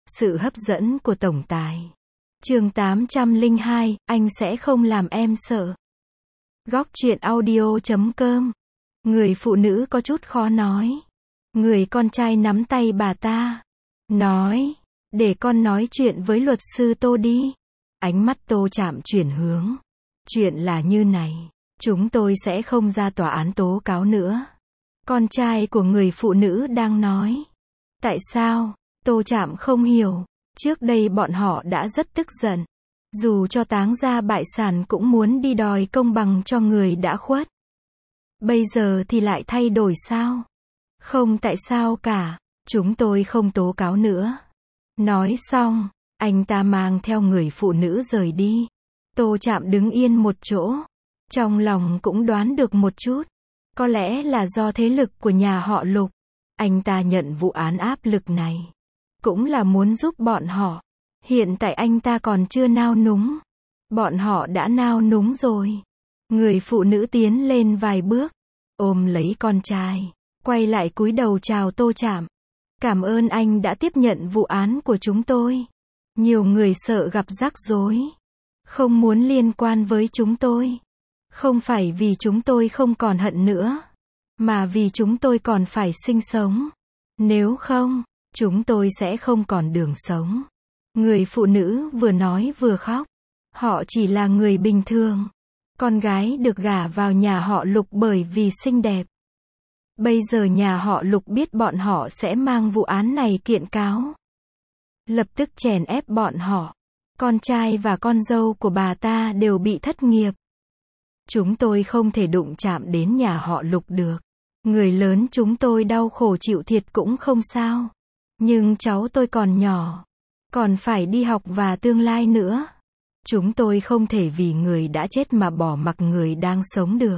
Sự hấp dẫn của tổng tài. Chương 802, anh sẽ không làm em sợ. Góc truyện audio.com. Người phụ nữ có chút khó nói. Người con trai nắm tay bà ta. Nói, để con nói chuyện với luật sư Tô đi. Ánh mắt Tô chạm chuyển hướng. Chuyện là như này, chúng tôi sẽ không ra tòa án tố cáo nữa. Con trai của người phụ nữ đang nói. Tại sao? Tô chạm không hiểu. Trước đây bọn họ đã rất tức giận. Dù cho táng gia bại sản cũng muốn đi đòi công bằng cho người đã khuất. Bây giờ thì lại thay đổi sao? Không tại sao cả, chúng tôi không tố cáo nữa. Nói xong, anh ta mang theo người phụ nữ rời đi. Tô chạm đứng yên một chỗ. Trong lòng cũng đoán được một chút. Có lẽ là do thế lực của nhà họ Lục. Anh ta nhận vụ án áp lực này. Cũng là muốn giúp bọn họ. Hiện tại anh ta còn chưa nao núng. Bọn họ đã nao núng rồi. Người phụ nữ tiến lên vài bước. Ôm lấy con trai. Quay lại cúi đầu chào Tô chạm. Cảm ơn anh đã tiếp nhận vụ án của chúng tôi. Nhiều người sợ gặp rắc rối. Không muốn liên quan với chúng tôi. Không phải vì chúng tôi không còn hận nữa. Mà vì chúng tôi còn phải sinh sống. Nếu không, chúng tôi sẽ không còn đường sống. Người phụ nữ vừa nói vừa khóc. Họ chỉ là người bình thường. Con gái được gả vào nhà họ Lục bởi vì xinh đẹp. Bây giờ nhà họ Lục biết bọn họ sẽ mang vụ án này kiện cáo. Lập tức chèn ép bọn họ. Con trai và con dâu của bà ta đều bị thất nghiệp. Chúng tôi không thể đụng chạm đến nhà họ Lục được. Người lớn chúng tôi đau khổ chịu thiệt cũng không sao. Nhưng cháu tôi còn nhỏ. Còn phải đi học và tương lai nữa. Chúng tôi không thể vì người đã chết mà bỏ mặc người đang sống được.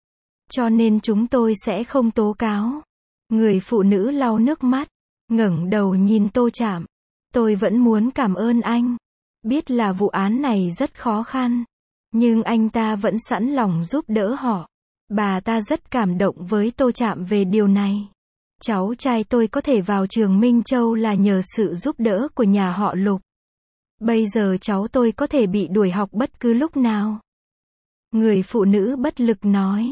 Cho nên chúng tôi sẽ không tố cáo. Người phụ nữ lau nước mắt. Ngẩng đầu nhìn Tô chạm. Tôi vẫn muốn cảm ơn anh. Biết là vụ án này rất khó khăn. Nhưng anh ta vẫn sẵn lòng giúp đỡ họ. Bà ta rất cảm động với Tô chạm về điều này. Cháu trai tôi có thể vào trường Minh Châu là nhờ sự giúp đỡ của nhà họ Lục. Bây giờ cháu tôi có thể bị đuổi học bất cứ lúc nào. Người phụ nữ bất lực nói.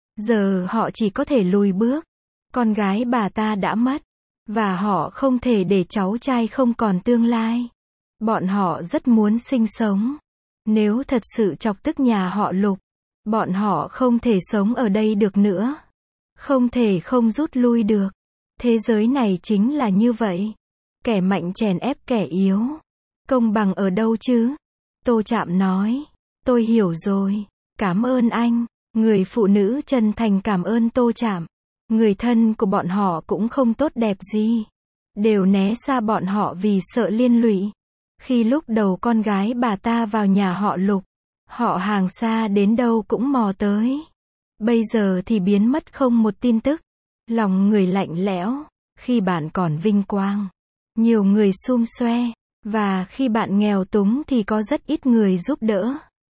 Giờ họ chỉ có thể lùi bước. Con gái bà ta đã mất. Và họ không thể để cháu trai không còn tương lai. Bọn họ rất muốn sinh sống. Nếu thật sự chọc tức nhà họ Lục, bọn họ không thể sống ở đây được nữa. Không thể không rút lui được. Thế giới này chính là như vậy. Kẻ mạnh chèn ép kẻ yếu. Công bằng ở đâu chứ? Tô chạm nói. Tôi hiểu rồi. Cảm ơn anh. Người phụ nữ chân thành cảm ơn Tô chạm. Người thân của bọn họ cũng không tốt đẹp gì. Đều né xa bọn họ vì sợ liên lụy. Khi lúc đầu con gái bà ta vào nhà họ Lục, họ hàng xa đến đâu cũng mò tới. Bây giờ thì biến mất không một tin tức. Lòng người lạnh lẽo. Khi bạn còn vinh quang, nhiều người sum xoe. Và khi bạn nghèo túng thì có rất ít người giúp đỡ.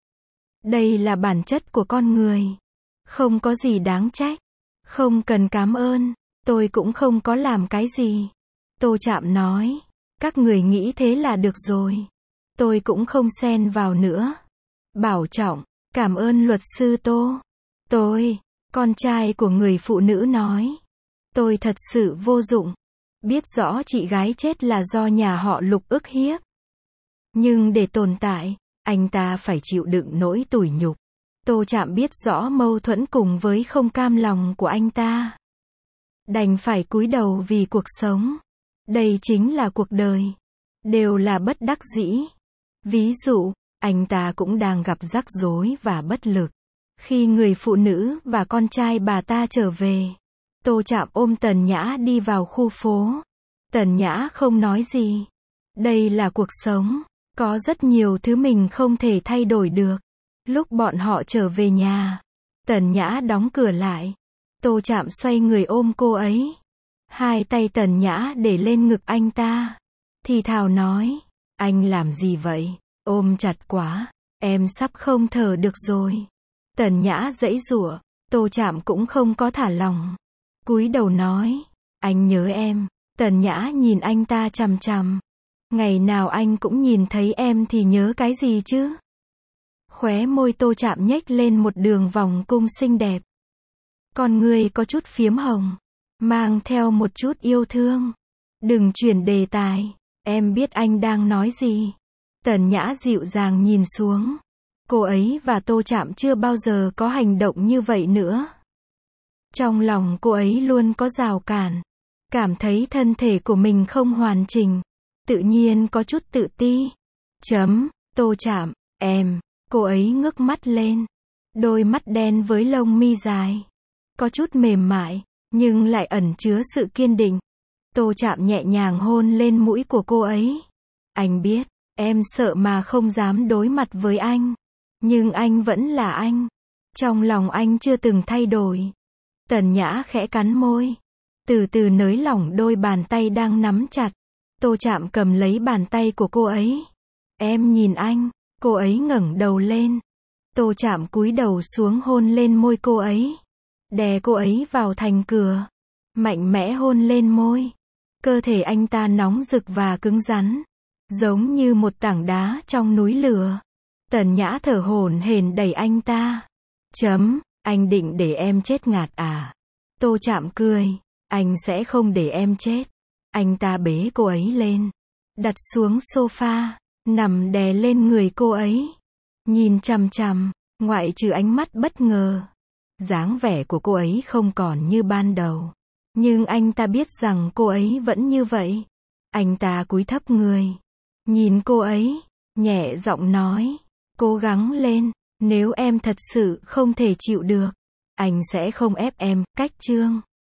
Đây là bản chất của con người. Không có gì đáng trách. Không cần cảm ơn. Tôi cũng không có làm cái gì. Tô chạm nói. Các người nghĩ thế là được rồi. Tôi cũng không xen vào nữa. Bảo trọng. Cảm ơn luật sư Tô. Tôi, con trai của người phụ nữ nói. Tôi thật sự vô dụng. Biết rõ chị gái chết là do nhà họ Lục ức hiếp. Nhưng để tồn tại, anh ta phải chịu đựng nỗi tủi nhục. Tô chạm biết rõ mâu thuẫn cùng với không cam lòng của anh ta. Đành phải cúi đầu vì cuộc sống. Đây chính là cuộc đời. Đều là bất đắc dĩ. Ví dụ, anh ta cũng đang gặp rắc rối và bất lực. Khi người phụ nữ và con trai bà ta trở về, Tô chạm ôm Tần Nhã đi vào khu phố. Tần Nhã không nói gì. Đây là cuộc sống. Có rất nhiều thứ mình không thể thay đổi được. Lúc bọn họ trở về nhà, Tần Nhã đóng cửa lại. Tô chạm xoay người ôm cô ấy. Hai tay Tần Nhã để lên ngực anh ta. Thì thào nói. Anh làm gì vậy? Ôm chặt quá. Em sắp không thở được rồi. Tần Nhã giãy giụa. Tô chạm cũng không có thả lỏng. Cúi đầu nói. Anh nhớ em. Tần Nhã nhìn anh ta chằm chằm. Ngày nào anh cũng nhìn thấy em thì nhớ cái gì chứ? Khóe môi Tô Trạm nhếch lên một đường vòng cung xinh đẹp. Con người có chút phiếm hồng, mang theo một chút yêu thương. Đừng chuyển đề tài, em biết anh đang nói gì. Tần Nhã dịu dàng nhìn xuống. Cô ấy và Tô Trạm chưa bao giờ có hành động như vậy nữa. Trong lòng cô ấy luôn có rào cản, cảm thấy thân thể của mình không hoàn chỉnh, tự nhiên có chút tự ti. Tô Trạm, em, cô ấy ngước mắt lên, đôi mắt đen với lông mi dài, có chút mềm mại, nhưng lại ẩn chứa sự kiên định. Tô Trạm nhẹ nhàng hôn lên mũi của cô ấy. Anh biết, em sợ mà không dám đối mặt với anh, nhưng anh vẫn là anh. Trong lòng anh chưa từng thay đổi. Tần Nhã khẽ cắn môi, từ từ nới lỏng đôi bàn tay đang nắm chặt. Tô Trạm cầm lấy bàn tay của cô ấy. Em nhìn anh, cô ấy ngẩng đầu lên. Tô Trạm cúi đầu xuống hôn lên môi cô ấy, đè cô ấy vào thành cửa, mạnh mẽ hôn lên môi. Cơ thể anh ta nóng rực và cứng rắn, giống như một tảng đá trong núi lửa. Tần Nhã thở hổn hển đẩy anh ta. Anh định để em chết ngạt à? Tô Trạm cười, anh sẽ không để em chết. Anh ta bế cô ấy lên, đặt xuống sofa, nằm đè lên người cô ấy, nhìn chằm chằm, ngoại trừ ánh mắt bất ngờ. Dáng vẻ của cô ấy không còn như ban đầu, nhưng anh ta biết rằng cô ấy vẫn như vậy. Anh ta cúi thấp người, nhìn cô ấy, nhẹ giọng nói, cố gắng lên, nếu em thật sự không thể chịu được, anh sẽ không ép em. Cách chương